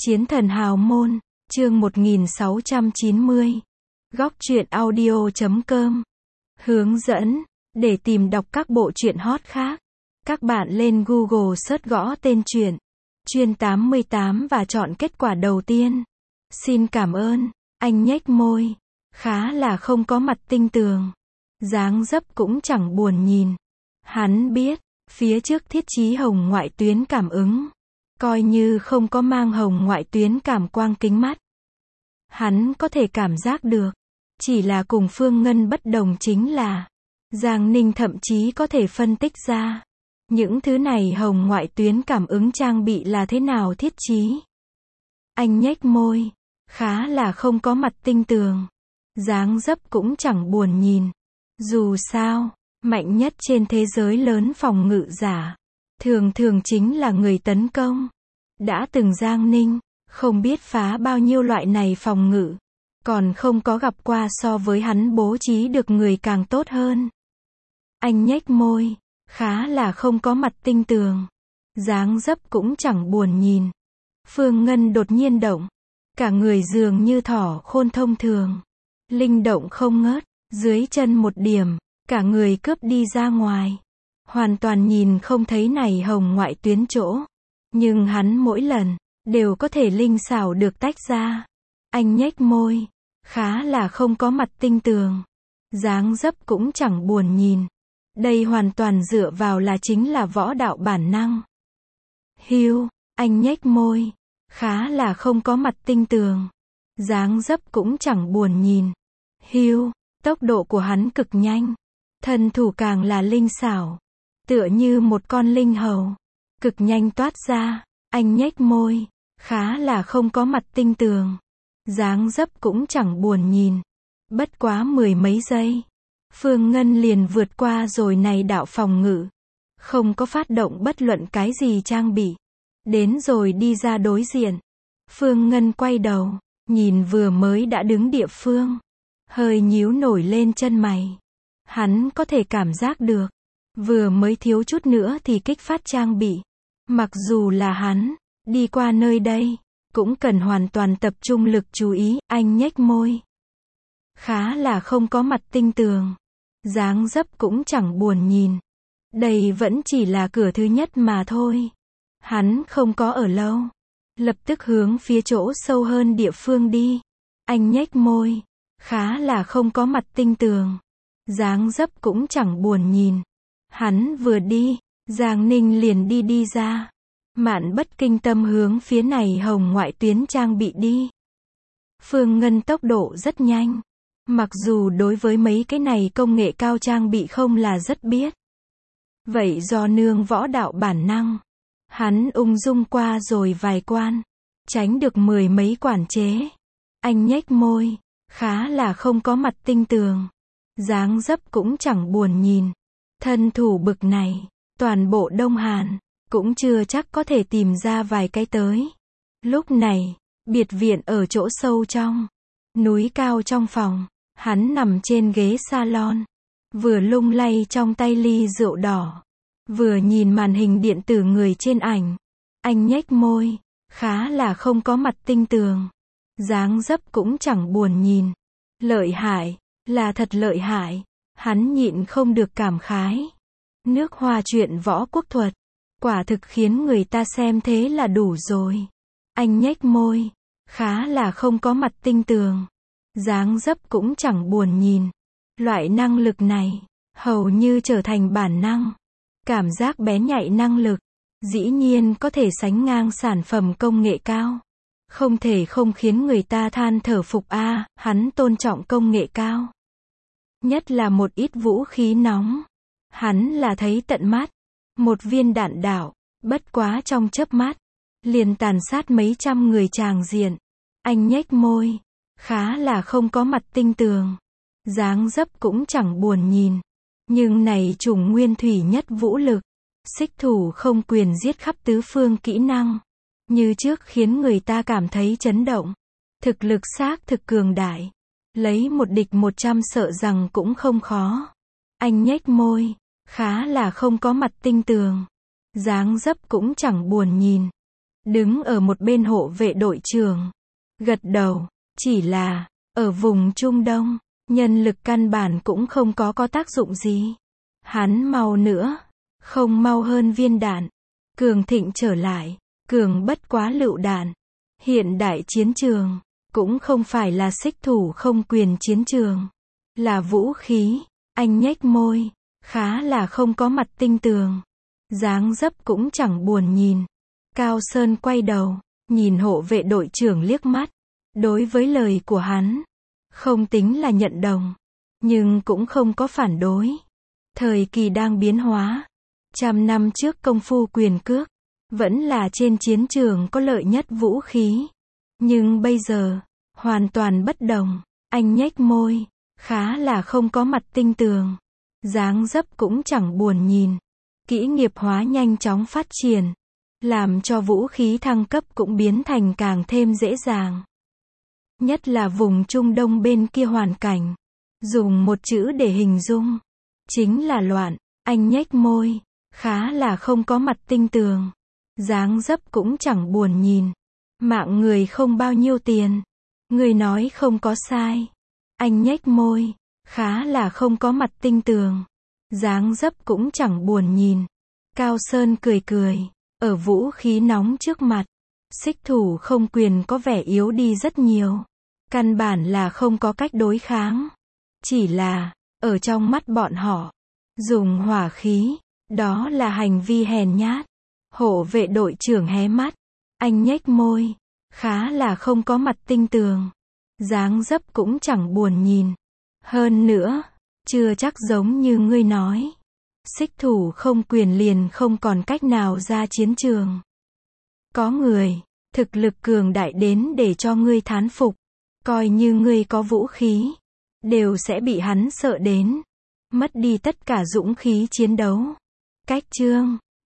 Chiến thần hào môn, chương 1690. Góc truyện audio.com. Hướng dẫn, để tìm đọc các bộ truyện hot khác. Các bạn lên Google search gõ tên truyện Chuyên 88 và chọn kết quả đầu tiên. Xin cảm ơn. Anh nhếch môi, khá là không có mặt tinh tường. Dáng dấp cũng chẳng buồn nhìn. Hắn biết, phía trước thiết chí hồng ngoại tuyến cảm ứng. Coi như không có mang hồng ngoại tuyến cảm quang kính mắt. Hắn có thể cảm giác được. Chỉ là cùng Phương Ngân bất đồng chính là Giang Ninh thậm chí có thể phân tích ra những thứ này hồng ngoại tuyến cảm ứng trang bị là thế nào thiết chí. Anh nhếch môi, khá là không có mặt tinh tường. Dáng dấp cũng chẳng buồn nhìn. Dù sao, mạnh nhất trên thế giới lớn phòng ngự giả thường thường chính là người tấn công. Đã từng Giang Ninh, không biết phá bao nhiêu loại này phòng ngự. Còn không có gặp qua so với hắn bố trí được người càng tốt hơn. Anh nhếch môi, khá là không có mặt tinh tường. Dáng dấp cũng chẳng buồn nhìn. Phương Ngân đột nhiên động. Cả người dường như thỏ khôn thông thường. Linh động không ngớt, dưới chân một điểm, cả người cướp đi ra ngoài. Hoàn toàn nhìn không thấy này hồng ngoại tuyến chỗ. Nhưng hắn mỗi lần, đều có thể linh xảo được tách ra. Anh nhếch môi, khá là không có mặt tinh tường. Dáng dấp cũng chẳng buồn nhìn. Đây hoàn toàn dựa vào là chính là võ đạo bản năng. Hiu, anh nhếch môi, khá là không có mặt tinh tường. Dáng dấp cũng chẳng buồn nhìn. Hiu, tốc độ của hắn cực nhanh. Thân thủ càng là linh xảo. Tựa như một con linh hầu. Cực nhanh toát ra. Anh nhếch môi, khá là không có mặt tinh tường. Dáng dấp cũng chẳng buồn nhìn. Bất quá mười mấy giây, Phương Ngân liền vượt qua rồi này đạo phòng ngự. Không có phát động bất luận cái gì trang bị. Đến rồi đi ra đối diện. Phương Ngân quay đầu, nhìn vừa mới đã đứng địa phương. Hơi nhíu nổi lên chân mày. Hắn có thể cảm giác được. Vừa mới thiếu chút nữa thì kích phát trang bị. Mặc dù là hắn, đi qua nơi đây, cũng cần hoàn toàn tập trung lực chú ý. Anh nhếch môi, khá là không có mặt tinh tường. Dáng dấp cũng chẳng buồn nhìn. Đây vẫn chỉ là cửa thứ nhất mà thôi. Hắn không có ở lâu. Lập tức hướng phía chỗ sâu hơn địa phương đi. Anh nhếch môi, khá là không có mặt tinh tường. Dáng dấp cũng chẳng buồn nhìn. Hắn vừa đi, Giang Ninh liền đi ra. Mạn bất kinh tâm hướng phía này hồng ngoại tuyến trang bị đi. Phương Ngân tốc độ rất nhanh. Mặc dù đối với mấy cái này công nghệ cao trang bị không là rất biết. Vậy do nương võ đạo bản năng. Hắn ung dung qua rồi vài quan. Tránh được mười mấy quản chế. Anh nhếch môi, khá là không có mặt tinh tường. Dáng dấp cũng chẳng buồn nhìn. Thân thủ bực này, toàn bộ Đông Hàn, cũng chưa chắc có thể tìm ra vài cái tới. Lúc này, biệt viện ở chỗ sâu trong, núi cao trong phòng, hắn nằm trên ghế salon, vừa lung lay trong tay ly rượu đỏ, vừa nhìn màn hình điện tử người trên ảnh. Anh nhếch môi, khá là không có mặt tinh tường. Dáng dấp cũng chẳng buồn nhìn. Lợi hại, là thật lợi hại. Hắn nhịn không được cảm khái. Nước Hoa truyện võ quốc thuật, quả thực khiến người ta xem thế là đủ rồi. Anh nhếch môi, khá là không có mặt tinh tường. Dáng dấp cũng chẳng buồn nhìn. Loại năng lực này, hầu như trở thành bản năng. Cảm giác bén nhạy năng lực, dĩ nhiên có thể sánh ngang sản phẩm công nghệ cao. Không thể không khiến người ta than thở phục a, hắn tôn trọng công nghệ cao. Nhất là một ít vũ khí nóng. Hắn là thấy tận mắt. Một viên đạn đạo, bất quá trong chớp mắt, liền tàn sát mấy trăm người tràng diện. Anh nhếch môi, khá là không có mặt tinh tường. Dáng dấp cũng chẳng buồn nhìn. Nhưng này chủng nguyên thủy nhất vũ lực. Xích thủ không quyền giết khắp tứ phương kỹ năng. Như trước khiến người ta cảm thấy chấn động. Thực lực xác thực cường đại. Lấy một địch 100 sợ rằng cũng không khó. Anh nhếch môi, khá là không có mặt tinh tường. Dáng dấp cũng chẳng buồn nhìn. đứng ở một bên hộ vệ đội trưởng, gật đầu, chỉ là, ở vùng Trung Đông, nhân lực căn bản cũng không có tác dụng gì. Hắn mau nữa, không mau hơn viên đạn, cường thịnh trở lại, cường bất quá lựu đạn. Hiện đại chiến trường, cũng không phải là xích thủ không quyền chiến trường, là vũ khí. Anh nhếch môi, khá là không có mặt tinh tường, dáng dấp cũng chẳng buồn nhìn. Cao Sơn quay đầu, nhìn hộ vệ đội trưởng liếc mắt, đối với lời của hắn, không tính là nhận đồng, nhưng cũng không có phản đối. Thời kỳ đang biến hóa, 100 năm trước công phu quyền cước, vẫn là trên chiến trường có lợi nhất vũ khí. Nhưng bây giờ, hoàn toàn bất đồng. Anh nhếch môi, khá là không có mặt tinh tường, dáng dấp cũng chẳng buồn nhìn. Kỹ nghiệp hóa nhanh chóng phát triển, làm cho vũ khí thăng cấp cũng biến thành càng thêm dễ dàng. Nhất là vùng Trung Đông bên kia hoàn cảnh, dùng một chữ để hình dung, chính là loạn. Anh nhếch môi, khá là không có mặt tinh tường, dáng dấp cũng chẳng buồn nhìn. Mạng người không bao nhiêu tiền, người nói không có sai. Anh nhếch môi, khá là không có mặt tinh tường, dáng dấp cũng chẳng buồn nhìn. Cao Sơn cười cười, ở vũ khí nóng trước mặt, xích thủ không quyền có vẻ yếu đi rất nhiều. Căn bản là không có cách đối kháng. Chỉ là, ở trong mắt bọn họ, dùng hỏa khí, đó là hành vi hèn nhát. Hộ vệ đội trưởng hé mắt, anh nhếch môi, khá là không có mặt tinh tường, dáng dấp cũng chẳng buồn nhìn. Hơn nữa, chưa chắc giống như ngươi nói, xích thủ không quyền liền không còn cách nào ra chiến trường. Có người, thực lực cường đại đến để cho ngươi thán phục, coi như ngươi có vũ khí, đều sẽ bị hắn sợ đến, mất đi tất cả dũng khí chiến đấu. Cách chương